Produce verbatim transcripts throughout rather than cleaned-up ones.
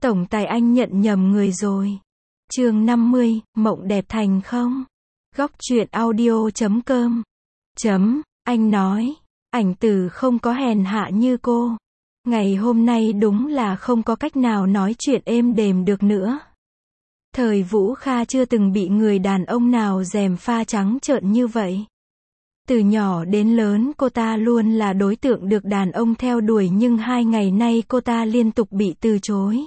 Tổng tài anh nhận nhầm người rồi. Chương năm mươi, mộng đẹp thành không? Góc truyện audio chấm com. Chấm, anh nói, ảnh Tử không có hèn hạ như cô. Ngày hôm nay đúng là không có cách nào nói chuyện êm đềm được nữa. Thời Vũ Kha chưa từng bị người đàn ông nào gièm pha trắng trợn như vậy. Từ nhỏ đến lớn cô ta luôn là đối tượng được đàn ông theo đuổi, nhưng hai ngày nay cô ta liên tục bị từ chối.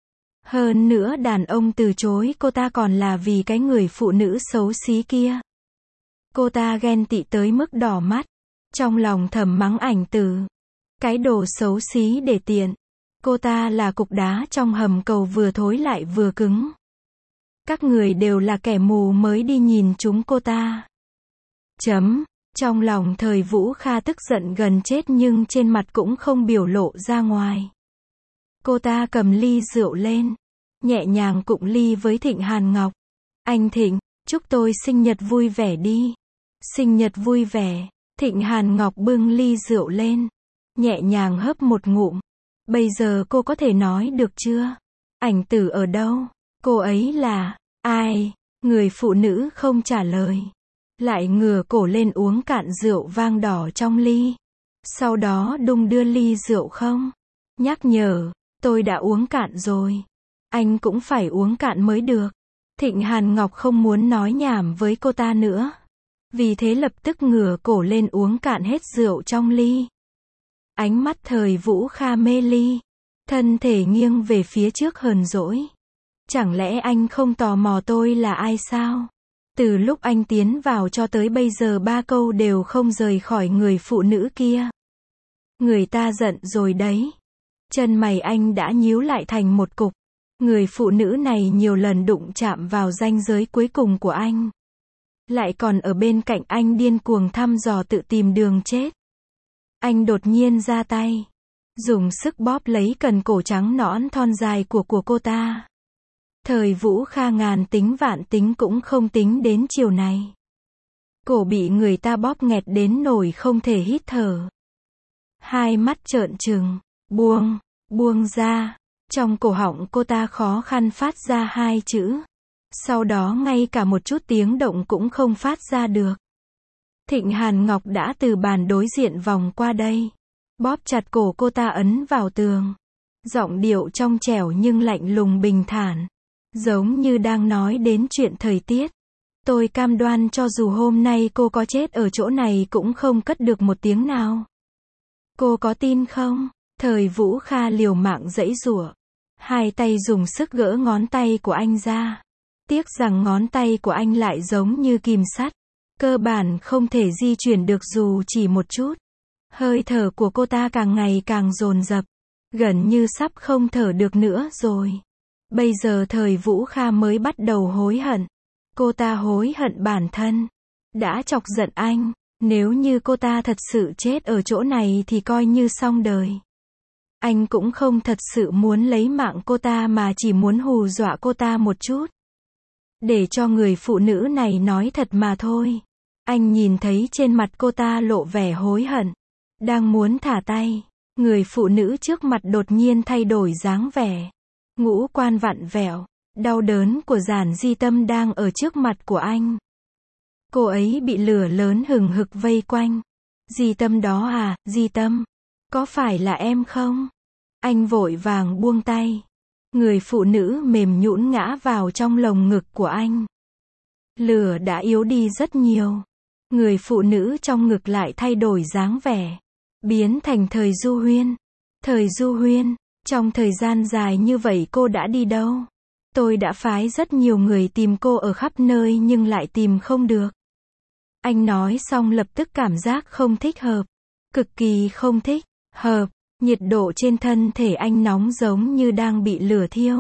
Hơn nữa đàn ông từ chối cô ta còn là vì cái người phụ nữ xấu xí kia. Cô ta ghen tị tới mức đỏ mắt, trong lòng thầm mắng ảnh Tử. Cái đồ xấu xí để tiện. Cô ta là cục đá trong hầm cầu, vừa thối lại vừa cứng. Các người đều là kẻ mù mới đi nhìn chúng cô ta. Chấm. Trong lòng Thời Vũ Kha tức giận gần chết nhưng trên mặt cũng không biểu lộ ra ngoài. Cô ta cầm ly rượu lên, nhẹ nhàng cụng ly với Thịnh Hàn Ngọc. Anh Thịnh, chúc tôi sinh nhật vui vẻ đi. Sinh nhật vui vẻ. Thịnh Hàn Ngọc bưng ly rượu lên, nhẹ nhàng hớp một ngụm. Bây giờ cô có thể nói được chưa? Ảnh Tử ở đâu? Cô ấy là ai? Người phụ nữ không trả lời, lại ngửa cổ lên uống cạn rượu vang đỏ trong ly. Sau đó đung đưa ly rượu không nhắc nhở, tôi đã uống cạn rồi. Anh cũng phải uống cạn mới được. Thịnh Hàn Ngọc không muốn nói nhảm với cô ta nữa, vì thế lập tức ngửa cổ lên uống cạn hết rượu trong ly. Ánh mắt Thời Vũ Kha mê ly, thân thể nghiêng về phía trước hờn dỗi. Chẳng lẽ anh không tò mò tôi là ai sao? Từ lúc anh tiến vào cho tới bây giờ ba câu đều không rời khỏi người phụ nữ kia. Người ta giận rồi đấy. Chân mày anh đã nhíu lại thành một cục. Người phụ nữ này nhiều lần đụng chạm vào ranh giới cuối cùng của anh. Lại còn ở bên cạnh anh điên cuồng thăm dò tự tìm đường chết. Anh đột nhiên ra tay, dùng sức bóp lấy cần cổ trắng nõn thon dài của của cô ta. Thời Vũ Kha ngàn tính vạn tính cũng không tính đến chiều này. Cổ bị người ta bóp nghẹt đến nỗi không thể hít thở. Hai mắt trợn trừng, buông, buông ra. Trong cổ họng cô ta khó khăn phát ra hai chữ. Sau đó ngay cả một chút tiếng động cũng không phát ra được. Thịnh Hàn Ngọc đã từ bàn đối diện vòng qua đây, bóp chặt cổ cô ta ấn vào tường. Giọng điệu trong trẻo nhưng lạnh lùng bình thản, giống như đang nói đến chuyện thời tiết. Tôi cam đoan cho dù hôm nay cô có chết ở chỗ này cũng không cất được một tiếng nào. Cô có tin không? Thời Vũ Kha liều mạng giãy giụa, hai tay dùng sức gỡ ngón tay của anh ra. Tiếc rằng ngón tay của anh lại giống như kìm sắt, cơ bản không thể di chuyển được dù chỉ một chút. Hơi thở của cô ta càng ngày càng dồn dập, gần như sắp không thở được nữa rồi. Bây giờ Thời Vũ Kha mới bắt đầu hối hận. Cô ta hối hận bản thân đã chọc giận anh. Nếu như cô ta thật sự chết ở chỗ này thì coi như xong đời. Anh cũng không thật sự muốn lấy mạng cô ta mà chỉ muốn hù dọa cô ta một chút, để cho người phụ nữ này nói thật mà thôi. Anh nhìn thấy trên mặt cô ta lộ vẻ hối hận, đang muốn thả tay. Người phụ nữ trước mặt đột nhiên thay đổi dáng vẻ. Ngũ quan vặn vẹo, đau đớn của Giản Di Tâm đang ở trước mặt của anh. Cô ấy bị lửa lớn hừng hực vây quanh. Di Tâm đó à, Di Tâm, có phải là em không? Anh vội vàng buông tay. Người phụ nữ mềm nhũn ngã vào trong lồng ngực của anh. Lửa đã yếu đi rất nhiều. Người phụ nữ trong ngực lại thay đổi dáng vẻ, biến thành Thời Du Huyên. Thời Du Huyên, trong thời gian dài như vậy cô đã đi đâu? Tôi đã phái rất nhiều người tìm cô ở khắp nơi nhưng lại tìm không được. Anh nói xong lập tức cảm giác không thích hợp. Cực kỳ không thích hợp. Nhiệt độ trên thân thể anh nóng giống như đang bị lửa thiêu.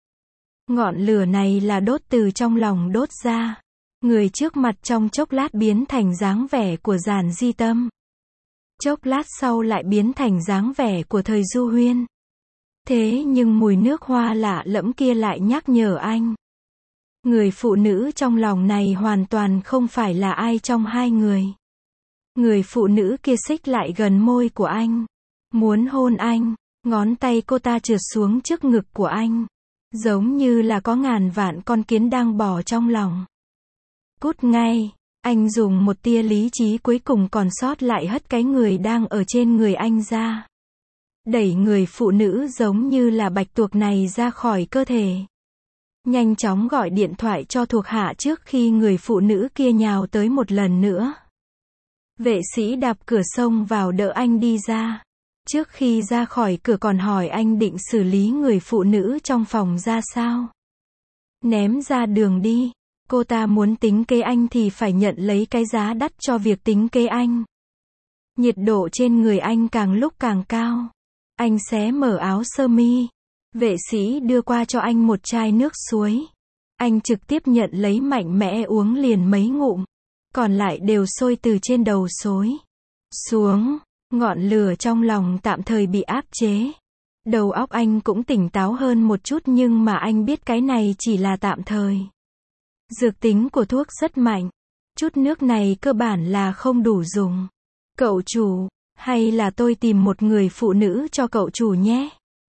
Ngọn lửa này là đốt từ trong lòng đốt ra. Người trước mặt trong chốc lát biến thành dáng vẻ của Giản Di Tâm. Chốc lát sau lại biến thành dáng vẻ của Thời Du Huyên. Thế nhưng mùi nước hoa lạ lẫm kia lại nhắc nhở anh. Người phụ nữ trong lòng này hoàn toàn không phải là ai trong hai người. Người phụ nữ kia xích lại gần môi của anh, muốn hôn anh. Ngón tay cô ta trượt xuống trước ngực của anh. Giống như là có ngàn vạn con kiến đang bò trong lòng. Cút ngay. Anh dùng một tia lý trí cuối cùng còn sót lại hất cái người đang ở trên người anh ra. Đẩy người phụ nữ giống như là bạch tuộc này ra khỏi cơ thể. Nhanh chóng gọi điện thoại cho thuộc hạ trước khi người phụ nữ kia nhào tới một lần nữa. Vệ sĩ đạp cửa xông vào đỡ anh đi ra. Trước khi ra khỏi cửa còn hỏi anh định xử lý người phụ nữ trong phòng ra sao. Ném ra đường đi. Cô ta muốn tính kế anh thì phải nhận lấy cái giá đắt cho việc tính kế anh. Nhiệt độ trên người anh càng lúc càng cao. Anh xé mở áo sơ mi. Vệ sĩ đưa qua cho anh một chai nước suối. Anh trực tiếp nhận lấy mạnh mẽ uống liền mấy ngụm. Còn lại đều sôi từ trên đầu xối xuống. Ngọn lửa trong lòng tạm thời bị áp chế. Đầu óc anh cũng tỉnh táo hơn một chút nhưng mà anh biết cái này chỉ là tạm thời. Dược tính của thuốc rất mạnh. Chút nước này cơ bản là không đủ dùng. Cậu chủ, hay là tôi tìm một người phụ nữ cho cậu chủ nhé?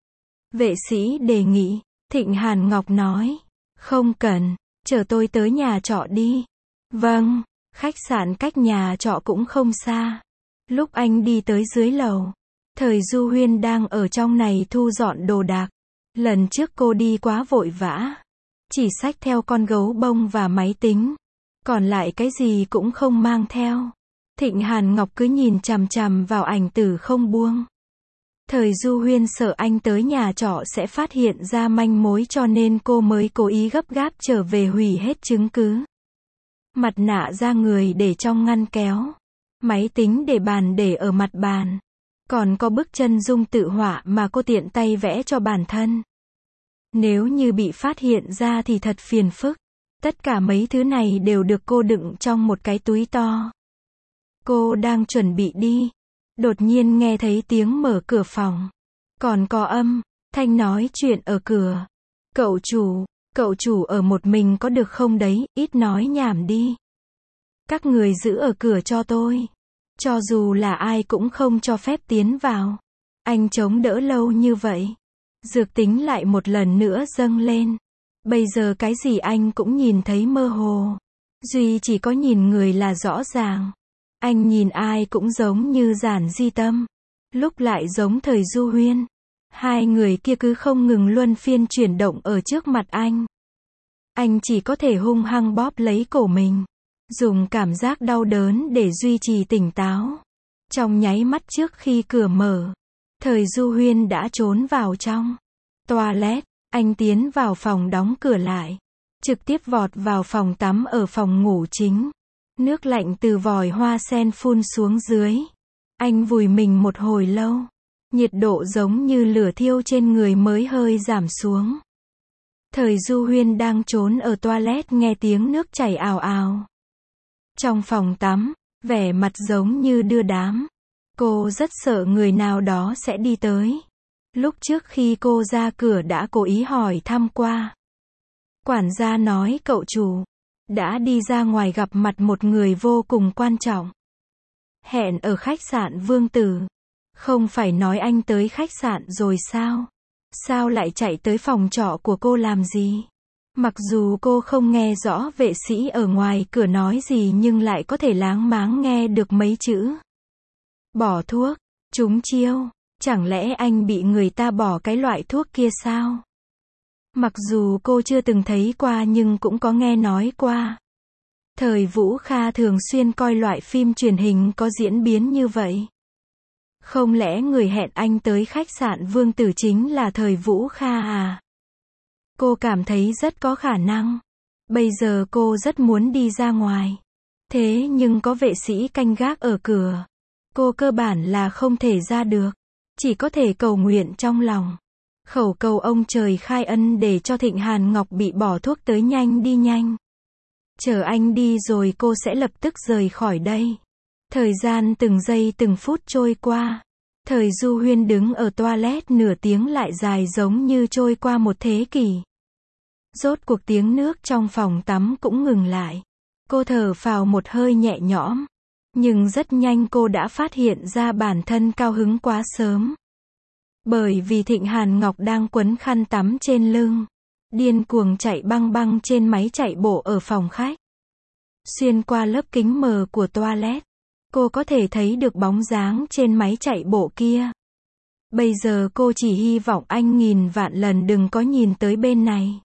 Vệ sĩ đề nghị. Thịnh Hàn Ngọc nói. Không cần, chở tôi tới nhà trọ đi. Vâng, khách sạn cách nhà trọ cũng không xa. Lúc anh đi tới dưới lầu, Thời Du Huyên đang ở trong này thu dọn đồ đạc. Lần trước cô đi quá vội vã. Chỉ xách theo con gấu bông và máy tính. Còn lại cái gì cũng không mang theo. Thịnh Hàn Ngọc cứ nhìn chằm chằm vào ảnh tử không buông. Thời Du Huyên sợ anh tới nhà trọ sẽ phát hiện ra manh mối cho nên cô mới cố ý gấp gáp trở về hủy hết chứng cứ. Mặt nạ da người để trong ngăn kéo. Máy tính để bàn để ở mặt bàn. Còn có bức chân dung tự họa mà cô tiện tay vẽ cho bản thân. Nếu như bị phát hiện ra thì thật phiền phức. Tất cả mấy thứ này đều được cô đựng trong một cái túi to. Cô đang chuẩn bị đi. Đột nhiên nghe thấy tiếng mở cửa phòng. Còn có âm thanh nói chuyện ở cửa. Cậu chủ, cậu chủ ở một mình có được không đấy, ít nói nhảm đi. Các người giữ ở cửa cho tôi. Cho dù là ai cũng không cho phép tiến vào. Anh chống đỡ lâu như vậy. Dược tính lại một lần nữa dâng lên. Bây giờ cái gì anh cũng nhìn thấy mơ hồ. Duy chỉ có nhìn người là rõ ràng. Anh nhìn ai cũng giống như Giản Di Tâm. Lúc lại giống Thời Du Huyên. Hai người kia cứ không ngừng luân phiên chuyển động ở trước mặt anh. Anh chỉ có thể hung hăng bóp lấy cổ mình. Dùng cảm giác đau đớn để duy trì tỉnh táo. Trong nháy mắt trước khi cửa mở, Thời Du Huyên đã trốn vào trong toilet. Anh tiến vào phòng đóng cửa lại. Trực tiếp vọt vào phòng tắm ở phòng ngủ chính. Nước lạnh từ vòi hoa sen phun xuống dưới. Anh vùi mình một hồi lâu. Nhiệt độ giống như lửa thiêu trên người mới hơi giảm xuống. Thời Du Huyên đang trốn ở toilet nghe tiếng nước chảy ào ào. Trong phòng tắm, vẻ mặt giống như đưa đám. Cô rất sợ người nào đó sẽ đi tới. Lúc trước khi cô ra cửa đã cố ý hỏi thăm qua. Quản gia nói cậu chủ đã đi ra ngoài gặp mặt một người vô cùng quan trọng. Hẹn ở khách sạn Vương Tử. Không phải nói anh tới khách sạn rồi sao? Sao lại chạy tới phòng trọ của cô làm gì? Mặc dù cô không nghe rõ vệ sĩ ở ngoài cửa nói gì nhưng lại có thể láng máng nghe được mấy chữ. Bỏ thuốc, trúng chiêu, chẳng lẽ anh bị người ta bỏ cái loại thuốc kia sao? Mặc dù cô chưa từng thấy qua nhưng cũng có nghe nói qua. Thời Vũ Kha thường xuyên coi loại phim truyền hình có diễn biến như vậy. Không lẽ người hẹn anh tới khách sạn Vương Tử chính là Thời Vũ Kha à? Cô cảm thấy rất có khả năng. Bây giờ cô rất muốn đi ra ngoài. Thế nhưng có vệ sĩ canh gác ở cửa. Cô cơ bản là không thể ra được. Chỉ có thể cầu nguyện trong lòng. Khẩu cầu ông trời khai ân để cho Thịnh Hàn Ngọc bị bỏ thuốc tới nhanh đi nhanh. Chờ anh đi rồi cô sẽ lập tức rời khỏi đây. Thời gian từng giây từng phút trôi qua. Thời Du Huyên đứng ở toilet nửa tiếng lại dài giống như trôi qua một thế kỷ. Rốt cuộc tiếng nước trong phòng tắm cũng ngừng lại. Cô thở phào một hơi nhẹ nhõm. Nhưng rất nhanh cô đã phát hiện ra bản thân cao hứng quá sớm. Bởi vì Thịnh Hàn Ngọc đang quấn khăn tắm trên lưng, điên cuồng chạy băng băng trên máy chạy bộ ở phòng khách. Xuyên qua lớp kính mờ của toilet, cô có thể thấy được bóng dáng trên máy chạy bộ kia. Bây giờ cô chỉ hy vọng anh nghìn vạn lần đừng có nhìn tới bên này.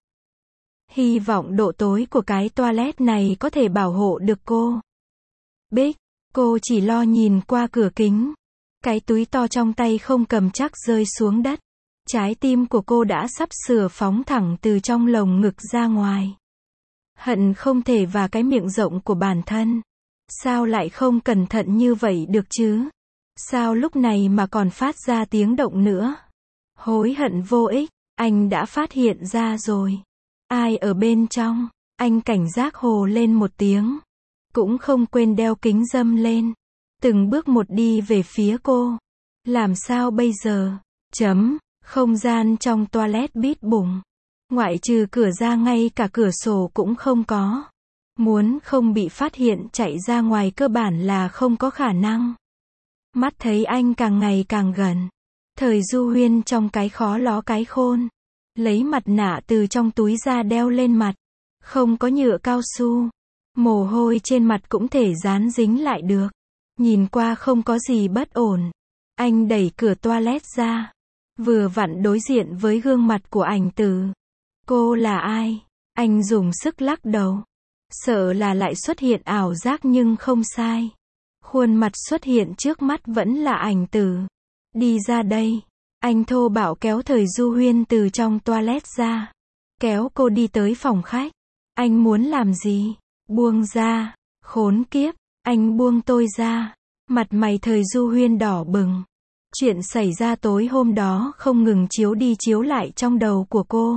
Hy vọng độ tối của cái toilet này có thể bảo hộ được cô. Bích, cô chỉ lo nhìn qua cửa kính. Cái túi to trong tay không cầm chắc rơi xuống đất. Trái tim của cô đã sắp sửa phóng thẳng từ trong lồng ngực ra ngoài. Hận không thể vào cái miệng rộng của bản thân. Sao lại không cẩn thận như vậy được chứ? Sao lúc này mà còn phát ra tiếng động nữa? Hối hận vô ích, anh đã phát hiện ra rồi. Ai ở bên trong? Anh cảnh giác hồ lên một tiếng. Cũng không quên đeo kính râm lên. Từng bước một đi về phía cô. Làm sao bây giờ? Chấm, không gian trong toilet bít bùng. Ngoại trừ cửa ra ngay cả cửa sổ cũng không có. Muốn không bị phát hiện chạy ra ngoài cơ bản là không có khả năng. Mắt thấy anh càng ngày càng gần. Thời Du Huyên trong cái khó ló cái khôn. Lấy mặt nạ từ trong túi ra đeo lên mặt. Không có nhựa cao su. Mồ hôi trên mặt cũng thể dán dính lại được. Nhìn qua không có gì bất ổn. Anh đẩy cửa toilet ra. Vừa vặn đối diện với gương mặt của Ảnh Tử. Cô là ai? Anh dùng sức lắc đầu. Sợ là lại xuất hiện ảo giác nhưng không sai. Khuôn mặt xuất hiện trước mắt vẫn là Ảnh Tử. Đi ra đây. Anh thô bạo kéo Thời Du Huyên từ trong toilet ra. Kéo cô đi tới phòng khách. Anh muốn làm gì? Buông ra. Khốn kiếp. Anh buông tôi ra. Mặt mày Thời Du Huyên đỏ bừng. Chuyện xảy ra tối hôm đó không ngừng chiếu đi chiếu lại trong đầu của cô.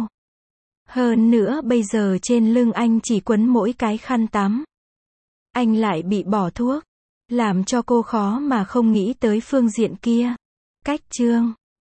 Hơn nữa bây giờ trên lưng anh chỉ quấn mỗi cái khăn tắm. Anh lại bị bỏ thuốc. Làm cho cô khó mà không nghĩ tới phương diện kia. Cách chương